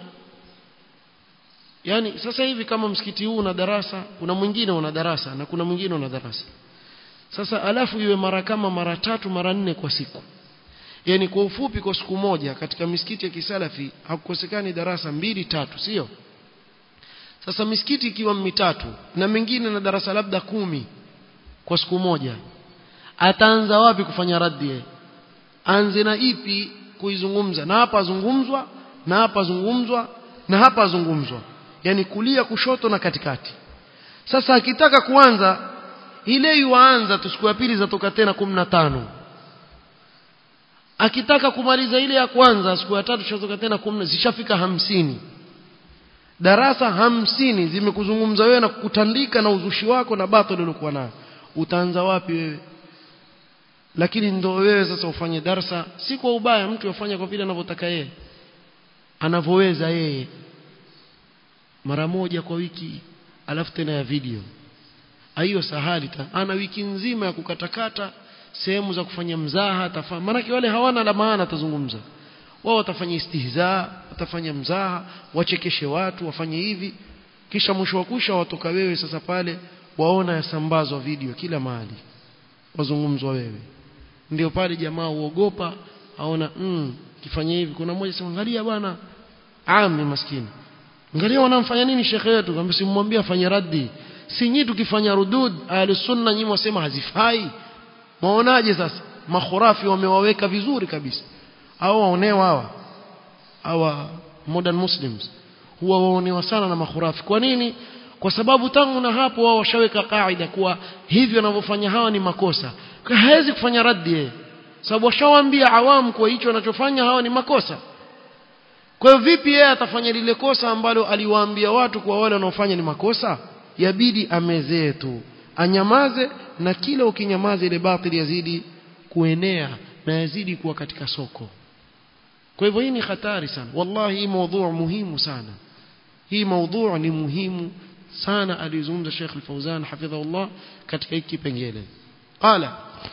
yani sasa hivi kama msikiti huu una darasa, kuna mwingine una darasa na kuna mwingine una darasa. Sasa alafu iwe mara kama mara tatu mara nne kwa siku. Yani kwa ufupi kwa siku moja katika misikiti ya kisalafi hakukosekani darasa mbili tatu, sio? Sasa misikiti ikiwa mitatu na mingine na darasa labda kumi kwa siku moja, ataanza wapi kufanya raddi? Anze na ipi kuizungumza? Na hapa zungumzwa, na hapa zungumzwa, na hapa zungumzwa. Yani kulia kushoto na katikati. Sasa akitaka kuanza ile yuanza tu, siku ya pili zatoka tena kumi na tano. Akitaka kumaliza ile ya kwanza siku ya tatu zishatoka tena kumi, zishafika hamsini. Darasa hamsini zimekuzungumza wewe na kukutandika na uzushi wako na batili uliokuwa nayo. Utaanza wapi wewe? Lakini ndio wewe sasa ufanye darasa, si kwa ubaya, mtu afanye kwa vile anavyotaka yeye, anavyoweza yeye, mara moja kwa wiki, alafu tena ya video. Hiyo sahali ta. Ana wiki nzima ya kukatakata sehemu za kufanya mzaha, atafanya. Maana wale hawana la maana atazungumza. Wao watafanya istihza, watafanya mzaha, wachekeshe watu, wafanye hivi. Kisha mwisho wa kusha watoka wewe sasa pale waona yasambazwa video kila mahali, wazungumzwa wewe. Ndio pale jamaa uogopa, aona mm kifanya hivi. Kuna mmoja sema angalia bwana ami maskini, angalia wanamfanya nini shekhe wetu, kwamba simwambia afanye raddi. Si nyinyi tukifanya rudud ahlus sunna nyinyi wasema hazifai. Maonaje sasa? Makhurafi wamewaweka vizuri kabisa. Hao waonewa hawa hawa modern muslims huwa waonewa sana na makhurafi. Kwa nini? Kwa sababu tangu na hapo wao washaweka kaida kuwa hivyo wanavyofanya hawa ni makosa. Hawezi kufanya raddi yeye, sababu washawaambia awamu kwa hicho wanachofanya hawa ni makosa. Kwa hiyo vipi yeye atafanya lile kosa ambalo aliwaambia watu kwa wale wanaofanya ni makosa? Yabidi amezee tu, anyamaze, na kila ukinyamaza ile batili yazidi kuenea na yazidi kuwa katika soko. Kwa hivyo hii ni hatari sana. Wallahi hii mada muhimu sana. Hii mada ni muhimu sana alizungumza Sheikh Al-Fawzan hafidhahullah katika hiki kipengele. Qala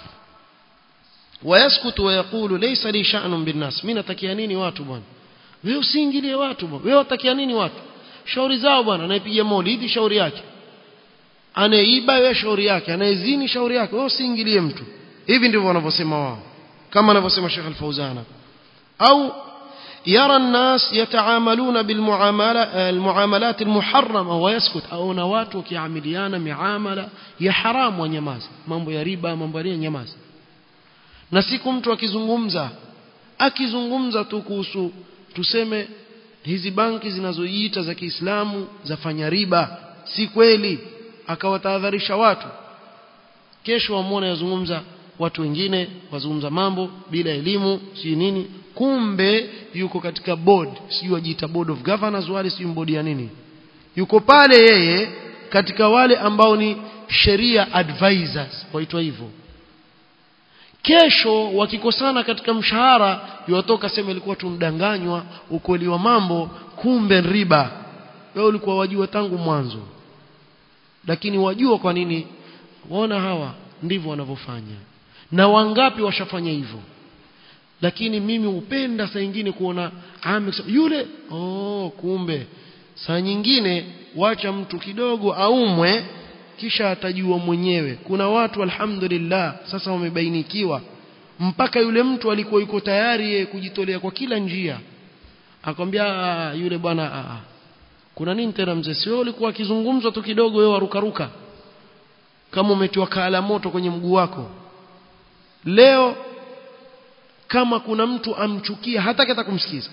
wayaskutu wa yaqulu laysa li sha'nun bin nas. Mimi natakia nini watu bwana? Wewe usiingilie watu bwana. Wewe utakia nini watu? Shauri zao bwana, anayepiga maulidi shauri yake, anaiba wewe shauri yake, anayezini shauri yake, wewe usiingilie mtu. Hivi ndivyo wanavyosema wao, kama anavyosema Sheikh Al-Fawzan. Au yara an-nas yata'amaluna bil muamala al-muamalat al-muharrama wa yaskut. Au na watu wakiamiliana miamala ya haramu wanyamaza, mambo ya riba, mambo ya nyamaza. Na siku mtu akizungumza akizungumza tu kuhusu tuseme hizi banki zinazojiita za Kiislamu zafanya riba, si kweli, akawatahadharisha watu, kesho wamuone yazungumza watu wengine wazungumza mambo bila elimu si nini, kumbe yuko katika board, si wajiita board of governors wale, si board ya nini, yuko pale yeye katika wale ambao ni sheria advisors waitwa hivyo. Kesho wakikosana katika mshahara yotoka sema ilikuwa tundanganywa, ukweli wa mambo kumbe riba, wewe ulikuwa wajua tangu mwanzo. Lakini wajua kwa nini? Waona hawa ndivyo wanavyofanya, na wangapi washafanya hivyo. Lakini mimi upenda saa nyingine kuona ame yule, oh kumbe saa nyingine wacha mtu kidogo aumwe kisha atajua mwenyewe. Kuna watu alhamdulillah sasa wamebainikiwa, mpaka yule mtu alikuwa yuko tayari yeye kujitolea kwa kila njia, akamwambia yule bwana a kuna nini tena mzee, sio ulikuwa akizungumzwa tu kidogo wewe warukaruka kama umetiwa kala moto kwenye mguu wako. Leo kama kuna mtu amchukia hataki hata kumsikiza.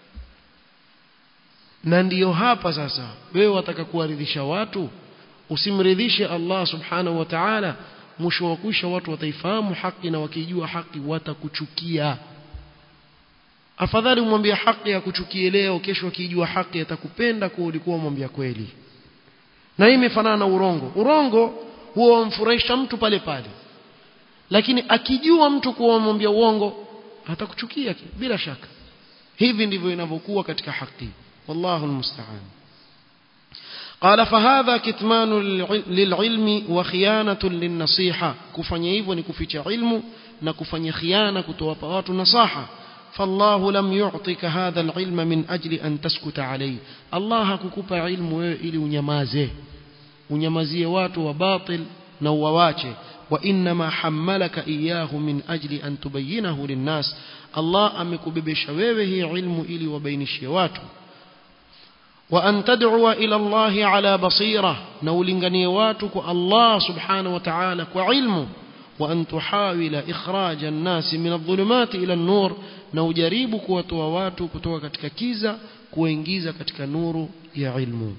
Na ndiyo hapa sasa wewe wataka kuwaridhisha watu, usimridhishe Allah subhanahu wa ta'ala, mwisho wa kuisha watu wataifahamu haki, na wakijua haki watakuchukia. Afadhali umwambie haki ya kuchukie leo, kesho akijua haki atakupenda kwa ulikuwa umwambia kweli. Na hii imefanana na urongo. Urongo huwa umfurahisha mtu pale pale, lakini akijua mtu kuwa umwambia uongo atakuchukia bila shaka. Hivi ndivyo inavyokuwa katika haki. Wallahu almusta'an. قال فهذا كتمان للعلم وخيانة للنصيحة. kufanya hivyo ni kuficha ilmu na kufanya khiana, kutowapa watu nasaha. فالله لم يعطيك هذا العلم من أجل أن تسكت عليه. الله hakukupa ilmu wewe ili unyamaze, unyamazie watu wa batil na uwawache. وإنما حملك إياه من أجل أن تبينه للناس. الله amekubebesha wewe hii ilmu ili wabainishie watu. وأن تدعو إلى الله على بصيرة. نولنغني واتك الله سبحانه وتعالى وعلمه. وأن تحاول إخراج الناس من الظلمات إلى النور. نوجريبك وتواتك وتوكتك كيزا kuingiza katika nuru ya ilmu.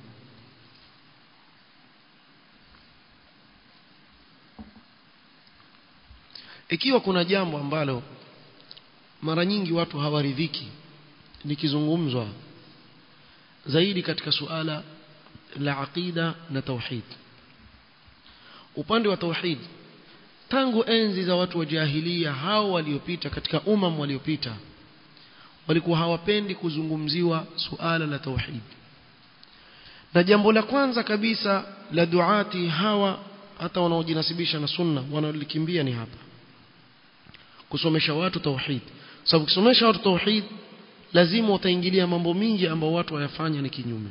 Ikiwa kuna jambo ambalo mara nyingi watu hawaridhiki likizungumzwa zaidi katika suala la aqida na tauhid, upande wa tauhid, tangu enzi za watu wa jahiliya hao waliopita katika umam waliopita walikuwa hawapendi kuzungumziwa suala la tauhid. Na jambo la kwanza kabisa la duati hawa hata wanaojinasibisha na sunna wanalikimbia ni hapa, kusomesha watu tauhid. Sababu kusomesha watu tauhid lazima utaingilia mambo mingi ambayo watu wayafanya ni kinyume,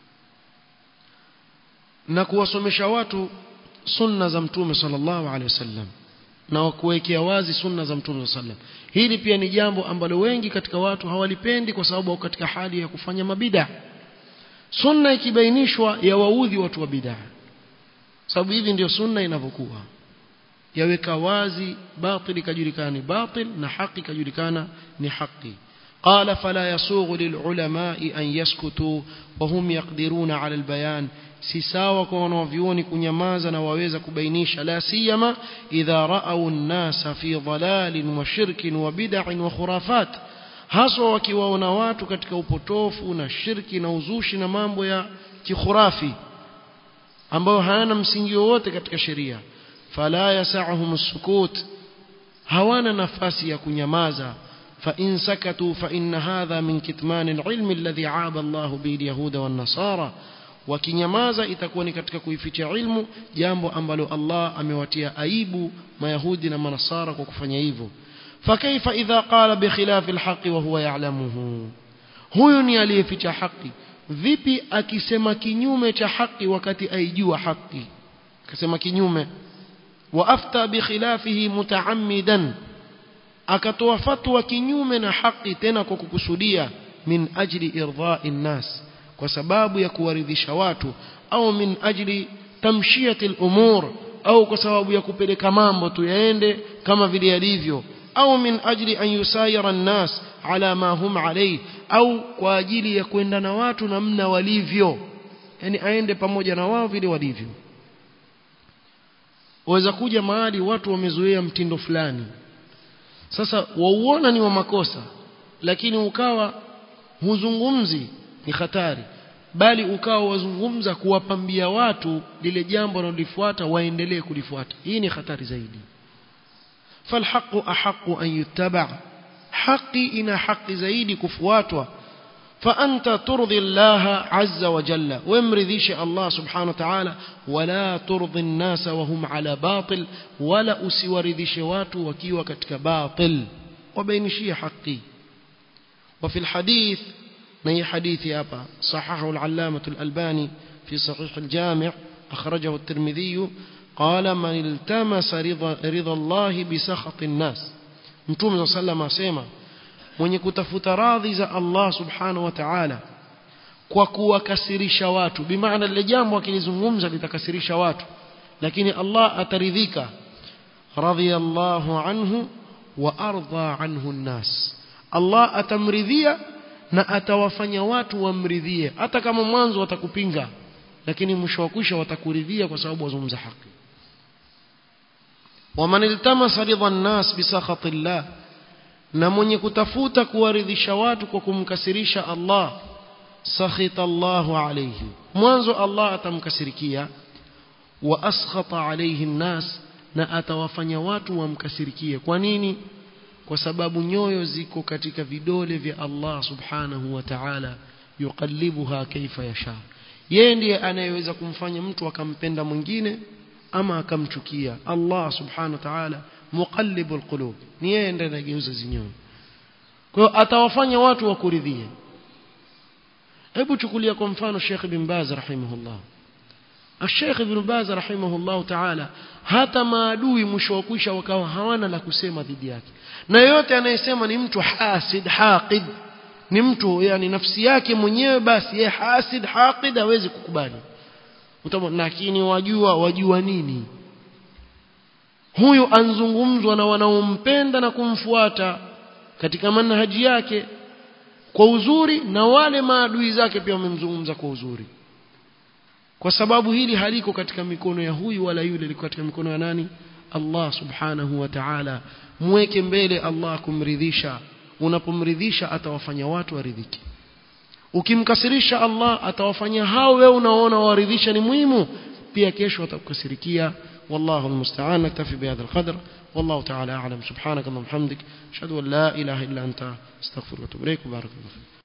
na kuwasomesha watu sunna za mtume sallallahu alaihi wasallam na kuwekea wazi sunna za mtume sallallahu alaihi wasallam. Hili pia ni jambo ambalo wengi katika watu hawalipendi, kwa sababu wako katika hali ya kufanya mabida. Sunna ikibainishwa ya waudhi watu wa bid'a, sababu hivi ndio sunna inavyokuwa, yaweka wazi batili kajulikana batil na haki kajulikana ni haki. قال فلا يسوغ للعلماء أن يسكتوا وهم يقدرون على البيان. si sawa kwa wanavyuoni kunyamaza na waweza kubainisha, la siyama idha ra'aw an-nasa fi dhalalin wa shirkin wa bid'in wa khurafat, haswa wakiwaona watu katika upotofu na shirki na uzushi na mambo ya kikhurafi ambayo hayana msingi wowote katika sheria. Fala yas'ahum as-sukut, hawana nafasi ya kunyamaza. فإن سكتوا فإن هذا من كتمان العلم الذي عاب الله به اليهود والنصارى. wakinyamaza itakuwa ni katika kuificha ilmu, jambo ambalo Allah amewatia aibu mayahudi na manasara kwa kufanya hivyo. fakaifa idha qala bi khilaf alhaq wa huwa ya'lamuhu, huyu ni aliyeficha haki, vipi akisema kinyume cha haki wakati aijua haki? Akasema kinyume, wa afta bi khilafihi mutaammidan, akatoa fatwa kinyume na haki tena kwa kukusudia, min ajli irdha'i an-nas, kwa sababu ya kuwaridhisha watu, au min ajli tamshiyati al-umur, au kwa sababu ya kupeleka mambo tu yaende kama vile yalivyo, au min ajli an yusayira an-nas ala ma hum alayhi, au kwa ajili ya kwenda na watu namna walivyo, yani aende pamoja na wao vile walivyo. waweza kuja mahali watu wamezoea mtindo fulani sasa wauona ni wa makosa lakini ukawa huzungumzi ni hatari bali ukawa wazungumza kuwapambia watu lile jambo wanalofuata waendelee kulifuata hii ni hatari zaidi falhaqu ahqqu an yuttaba haqi ina haqi zaidi kufuatwa fa anta turdi Allah azza wa jalla wamridhishi Allah subhanahu wa ta'ala wala turdi an-nas wa hum ala batil wala usiwaridhishe watu wakiwa katika batil wabainishie haki وفي الحديث نهي حديثي أبا صححه العلامة الألباني في صحيح الجامع أخرجه الترمذي قال من التمس رضا, رضا الله بسخط الناس متوم صلى الله عليه وسلم من يكتفت راضي الله سبحانه وتعالى وكوا كسرش watu بمعنى اللي jambo akilizungumza litakasirisha watu lakini Allah ataridhika radiyallahu anhu wa arda anhu an-nas Allah atamridhia na atawafanya watu wamridhie hata kama mwanzo watakupinga lakini mwisho wa kwisha watakuridhia kwa sababu wazungumza haki waman iltamasa ridha an-nas bisakhati Allah na mwenye kutafuta kuwaridhisha watu kwa kumkasirisha Allah sakhita Allahu alayhi mwanzo Allah atamkasirikia wa askhata alayhi an-nas na atawafanya watu wamkasirikie kwa nini kwa sababu nyoyo ziko katika vidole vya Allah subhanahu wa ta'ala yuqallibuha kaifa yasha yeye ndiye anayeweza kumfanya mtu akampenda mwingine ama akamchukia Allah subhanahu wa ta'ala muqallibul qulub ni yeye ndiye anageuza zinyoyo kwa hiyo atawafanya watu wakuridhie hebu chukulia kwa mfano Sheikh Ibn Baz rahimahullah Sheikh Ibn Baz rahimahullah ta'ala hata maadui mwisho wa kwisha wakawa hawana la kusema dhidi yake na yote anayesema ni mtu hasid haqid ni mtu yani nafsi yake mwenyewe basi yeye hasid haqid hawezi kukubali utamwona lakini wajua wajua nini huyu anzungumzwa na wanaompenda na kumfuata katika manhaji yake kwa uzuri na wale maadui zake pia wamemzungumza kwa uzuri kwa sababu hili haliko katika mikono ya huyu wala yule liko katika mikono ya nani Allah subhanahu wa ta'ala mweke mbele Allah kumridhisha unapomridhisha atawafanya watu waridhike ukimkasirisha Allah atawafanya hao wewe unaona waridhisha ni muhimu pia kesho atakukasirikia wallahu almusta'an naktafi bihadha alqadr wallahu ta'ala a'lam subhanaka wa bihamdik ashhadu an la ilaha illa anta astaghfiruka wa atubu ilaik barakallahu